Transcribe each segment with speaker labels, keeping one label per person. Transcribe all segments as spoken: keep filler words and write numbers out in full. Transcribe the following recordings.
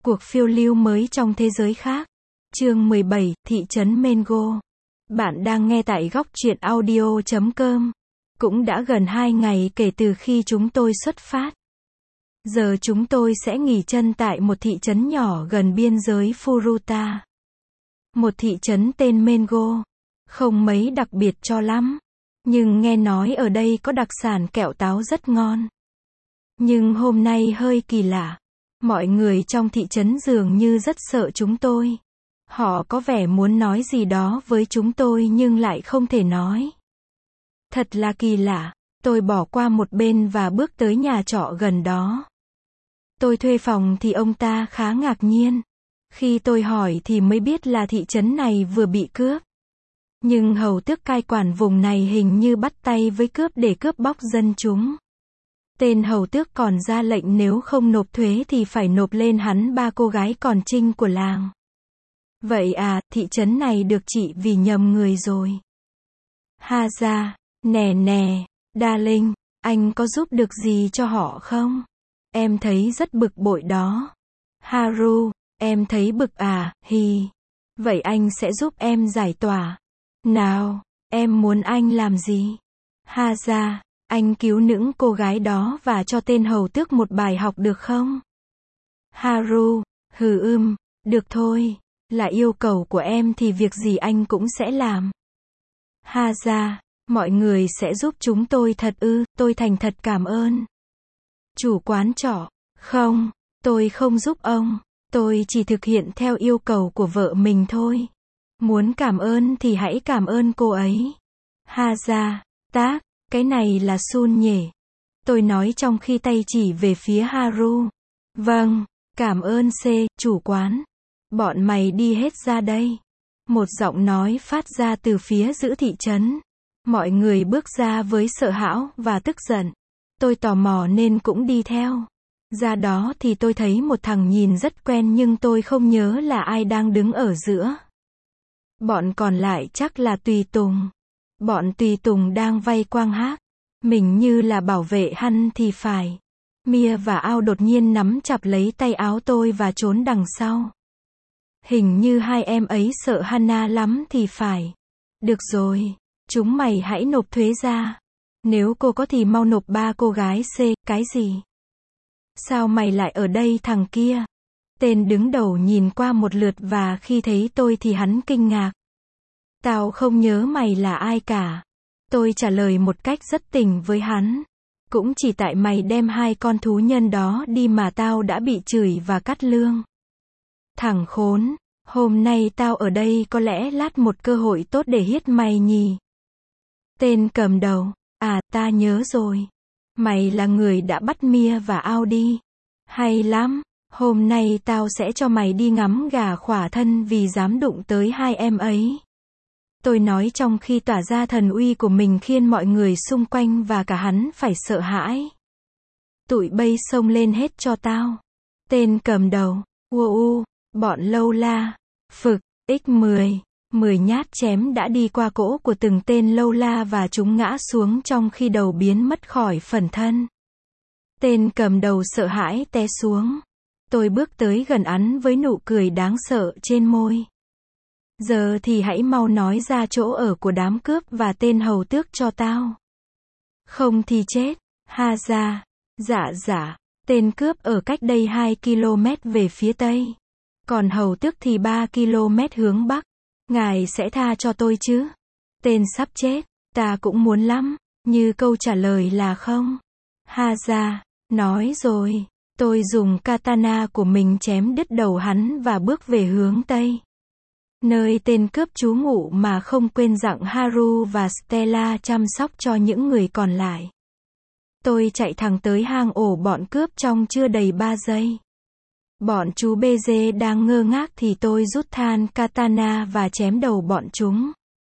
Speaker 1: Cuộc phiêu lưu mới trong thế giới khác. Chương mười bảy, Thị trấn Mengo. Bạn đang nghe tại góc truyện audio chấm com. Cũng đã gần hai ngày kể từ khi chúng tôi xuất phát. Giờ chúng tôi sẽ nghỉ chân tại một thị trấn nhỏ gần biên giới Furuta. Một thị trấn tên Mengo. Không mấy đặc biệt cho lắm. Nhưng nghe nói ở đây có đặc sản kẹo táo rất ngon. Nhưng hôm nay hơi kỳ lạ. Mọi người trong thị trấn dường như rất sợ chúng tôi. Họ có vẻ muốn nói gì đó với chúng tôi nhưng lại không thể nói. Thật là kỳ lạ. Tôi bỏ qua một bên và bước tới nhà trọ gần đó. Tôi thuê phòng thì ông ta khá ngạc nhiên. Khi tôi hỏi thì mới biết là thị trấn này vừa bị cướp. Nhưng hầu tước cai quản vùng này hình như bắt tay với cướp để cướp bóc dân chúng. Tên hầu tước còn ra lệnh nếu không nộp thuế thì phải nộp lên hắn ba cô gái còn trinh của làng. Vậy à, thị trấn này được trị vì nhầm người rồi. Ha ra, nè nè, darling, anh có giúp được gì cho họ không? Em thấy rất bực bội đó. Haru, em thấy bực à, hi. Vậy anh sẽ giúp em giải tỏa. Nào, em muốn anh làm gì? Ha ra, anh cứu những cô gái đó và cho tên hầu tước một bài học được không? Haru, hừ ưm, được thôi, là yêu cầu của em thì việc gì anh cũng sẽ làm. Ha ra, mọi người sẽ giúp chúng tôi thật ư, tôi thành thật cảm ơn. Chủ quán trọ, không, tôi không giúp ông, tôi chỉ thực hiện theo yêu cầu của vợ mình thôi. Muốn cảm ơn thì hãy cảm ơn cô ấy. Ha ra, tác, cái này là Sun nhỉ? Tôi nói trong khi tay chỉ về phía Haru. Vâng, cảm ơn C, chủ quán. Bọn mày đi hết ra đây. Một giọng nói phát ra từ phía giữa thị trấn. Mọi người bước ra với sợ hãi và tức giận. Tôi tò mò nên cũng đi theo. Ra đó thì tôi thấy một thằng nhìn rất quen nhưng tôi không nhớ là ai đang đứng ở giữa. Bọn còn lại chắc là tùy tùng. Bọn tùy tùng đang vây quang hát. Mình như là bảo vệ hắn thì phải. Mia và Ao đột nhiên nắm chặt lấy tay áo tôi và trốn đằng sau. Hình như hai em ấy sợ Hana lắm thì phải. Được rồi, chúng mày hãy nộp thuế ra. Nếu cô có thì mau nộp ba cô gái C, cái gì? Sao mày lại ở đây thằng kia? Tên đứng đầu nhìn qua một lượt và khi thấy tôi thì hắn kinh ngạc. Tao không nhớ mày là ai cả. Tôi trả lời một cách rất tình với hắn. Cũng chỉ tại mày đem hai con thú nhân đó đi mà tao đã bị chửi và cắt lương. Thằng khốn, hôm nay tao ở đây có lẽ lát một cơ hội tốt để hiết mày nhỉ. Tên cầm đầu, à ta nhớ rồi. Mày là người đã bắt Mia và Ao đi. Hay lắm, hôm nay tao sẽ cho mày đi ngắm gà khỏa thân vì dám đụng tới hai em ấy. Tôi nói trong khi tỏa ra thần uy của mình khiến mọi người xung quanh và cả hắn phải sợ hãi. Tụi bay xông lên hết cho tao. Tên cầm đầu, ua u, bọn lâu la, phực, x mười, mười nhát chém đã đi qua cỗ của từng tên lâu la và chúng ngã xuống trong khi đầu biến mất khỏi phần thân. Tên cầm đầu sợ hãi té xuống. Tôi bước tới gần hắn với nụ cười đáng sợ trên môi. Giờ thì hãy mau nói ra chỗ ở của đám cướp và tên hầu tước cho tao. Không thì chết. Ha ra. Dạ dạ. Tên cướp ở cách đây hai ki lô mét về phía tây. Còn hầu tước thì ba ki lô mét hướng bắc. Ngài sẽ tha cho tôi chứ? Tên sắp chết. Ta cũng muốn lắm. Như câu trả lời là không. Ha ra. Nói rồi. Tôi dùng katana của mình chém đứt đầu hắn và bước về hướng tây. Nơi tên cướp trú ngụ mà không quên dặn Haru và Stella chăm sóc cho những người còn lại. Tôi chạy thẳng tới hang ổ bọn cướp trong chưa đầy ba giây. Bọn chú bê dê đang ngơ ngác thì tôi rút than katana và chém đầu bọn chúng.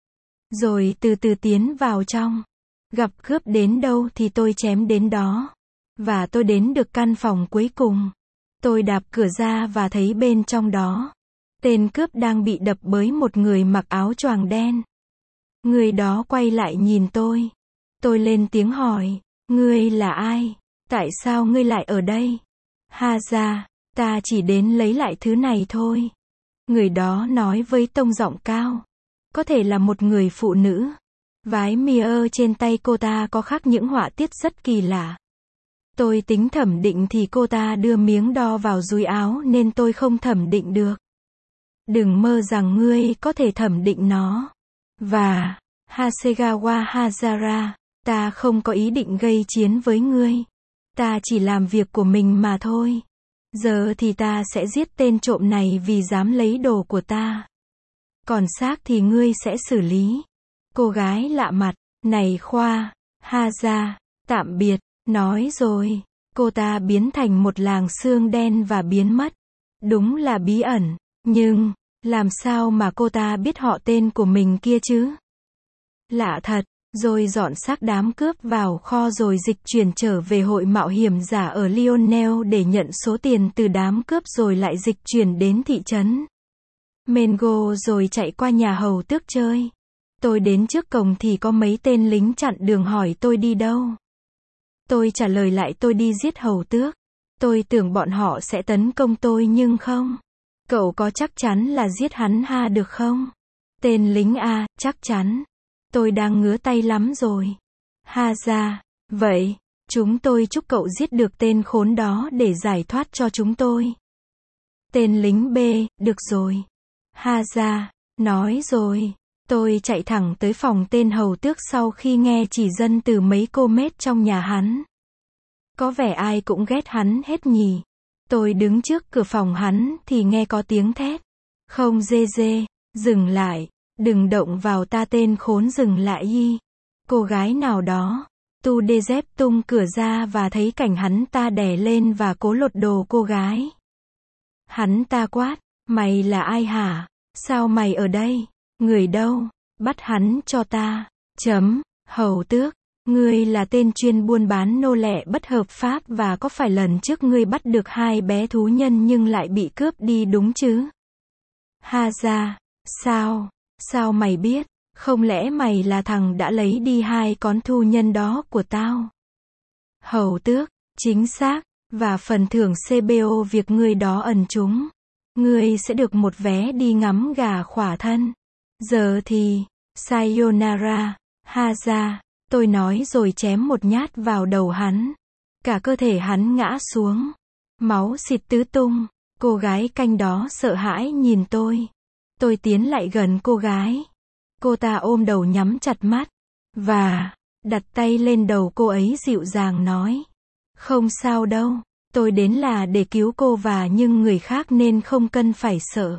Speaker 1: Rồi từ từ tiến vào trong. Gặp cướp đến đâu thì tôi chém đến đó. Và tôi đến được căn phòng cuối cùng. Tôi đạp cửa ra và thấy bên trong đó. Tên cướp đang bị đập bởi một người mặc áo choàng đen. Người đó quay lại nhìn tôi. Tôi lên tiếng hỏi, ngươi là ai? Tại sao ngươi lại ở đây? Ha ra, Ta chỉ đến lấy lại thứ này thôi. Người đó nói với tông giọng cao. Có thể là một người phụ nữ. Vái Mia trên tay cô ta có khắc những họa tiết rất kỳ lạ. Tôi tính thẩm định thì cô ta đưa miếng đo vào dúi áo nên tôi không thẩm định được. Đừng mơ rằng ngươi có thể thẩm định nó. Và, Hasegawa Hazara, ta không có ý định gây chiến với ngươi. Ta chỉ làm việc của mình mà thôi. Giờ thì ta sẽ giết tên trộm này vì dám lấy đồ của ta. Còn xác thì ngươi sẽ xử lý. Cô gái lạ mặt, này Khoa, Haza, tạm biệt, nói rồi. Cô ta biến thành một làng xương đen và biến mất. Đúng là bí ẩn, nhưng, làm sao mà cô ta biết họ tên của mình kia chứ? Lạ thật, rồi dọn xác đám cướp vào kho rồi dịch chuyển trở về hội mạo hiểm giả ở Lionel để nhận số tiền từ đám cướp rồi lại dịch chuyển đến thị trấn Mengo rồi chạy qua nhà hầu tước chơi. Tôi đến trước cổng thì có mấy tên lính chặn đường hỏi tôi đi đâu. Tôi trả lời lại tôi đi giết hầu tước. Tôi tưởng bọn họ sẽ tấn công tôi nhưng không. Cậu có chắc chắn là giết hắn ha được không? Tên lính A, chắc chắn. Tôi đang ngứa tay lắm rồi. Ha ra, vậy, chúng tôi chúc cậu giết được tên khốn đó để giải thoát cho chúng tôi. Tên lính B, được rồi. Ha ra, nói rồi. Tôi chạy thẳng tới phòng tên hầu tước sau khi nghe chỉ dân từ mấy cô mết trong nhà hắn. Có vẻ ai cũng ghét hắn hết nhỉ. Tôi đứng trước cửa phòng hắn thì nghe có tiếng thét. Không dê dê, dừng lại, đừng động vào ta tên khốn dừng lại y. Cô gái nào đó, tu đê dép tung cửa ra và thấy cảnh hắn ta đè lên và cố lột đồ cô gái. Hắn ta quát, mày là ai hả? Sao mày ở đây? Người đâu? Bắt hắn cho ta. Chấm, hầu tước. Ngươi là tên chuyên buôn bán nô lệ bất hợp pháp và có phải lần trước ngươi bắt được hai bé thú nhân nhưng lại bị cướp đi đúng chứ? Ha ra, sao? Sao mày biết? Không lẽ mày là thằng đã lấy đi hai con thú nhân đó của tao? Hầu tước, chính xác, và phần thưởng xê bê ô việc ngươi đó ẩn chúng. Ngươi sẽ được một vé đi ngắm gà khỏa thân. Giờ thì, sayonara, ha ra. Tôi nói rồi chém một nhát vào đầu hắn. Cả cơ thể hắn ngã xuống. Máu xịt tứ tung. Cô gái canh đó sợ hãi nhìn tôi. Tôi tiến lại gần cô gái. Cô ta ôm đầu nhắm chặt mắt. Và, đặt tay lên đầu cô ấy dịu dàng nói. Không sao đâu. Tôi đến là để cứu cô và nhưng người khác nên không cần phải sợ.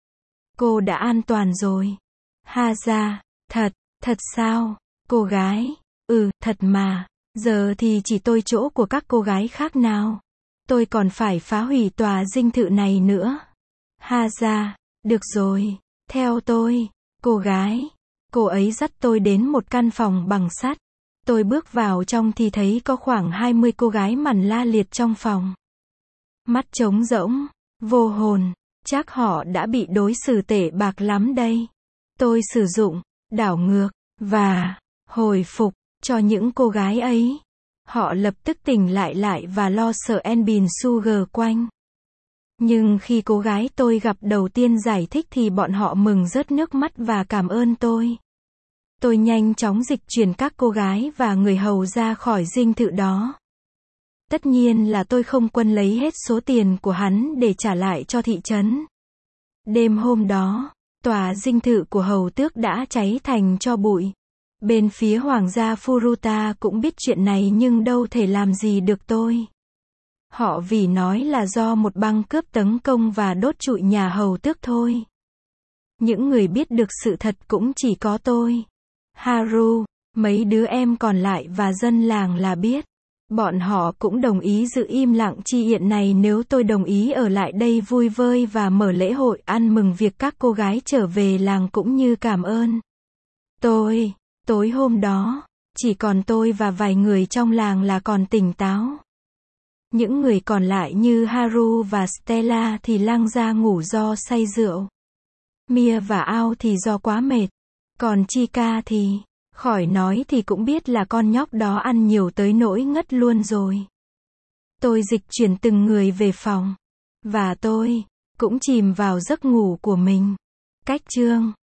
Speaker 1: Cô đã an toàn rồi. Ha ra, thật, thật sao? Cô gái. Ừ, thật mà. Giờ thì chỉ tôi chỗ của các cô gái khác nào. Tôi còn phải phá hủy tòa dinh thự này nữa. Ha ra, được rồi. Theo tôi. Cô gái. Cô ấy dắt tôi đến một căn phòng bằng sắt. Tôi bước vào trong thì thấy có khoảng hai mươi cô gái mằn la liệt trong phòng. Mắt trống rỗng. Vô hồn. Chắc họ đã bị đối xử tệ bạc lắm đây. Tôi sử dụng, đảo ngược, và hồi phục cho những cô gái ấy. Họ lập tức tỉnh lại lại và lo sợ Enbin Sugar quanh. Nhưng khi cô gái tôi gặp đầu tiên giải thích thì bọn họ mừng rớt nước mắt và cảm ơn tôi. Tôi nhanh chóng dịch chuyển các cô gái và người hầu ra khỏi dinh thự đó. Tất nhiên là tôi không quên lấy hết số tiền của hắn để trả lại cho thị trấn. Đêm hôm đó, tòa dinh thự của hầu tước đã cháy thành tro bụi. Bên phía hoàng gia Furuta cũng biết chuyện này nhưng đâu thể làm gì được tôi. Họ vì nói là do một băng cướp tấn công và đốt trụi nhà hầu tước thôi. Những người biết được sự thật cũng chỉ có tôi, Haru, mấy đứa em còn lại và dân làng là biết. Bọn họ cũng đồng ý giữ im lặng chi hiện này nếu tôi đồng ý ở lại đây vui vơi và mở lễ hội ăn mừng việc các cô gái trở về làng cũng như cảm ơn. Tôi, tối hôm đó, chỉ còn tôi và vài người trong làng là còn tỉnh táo. Những người còn lại như Haru và Stella thì lăng ra ngủ do say rượu. Mia và Ao thì do quá mệt. Còn Chika thì, khỏi nói thì cũng biết là con nhóc đó ăn nhiều tới nỗi ngất luôn rồi. Tôi dịch chuyển từng người về phòng. Và tôi cũng chìm vào giấc ngủ của mình. Cách chương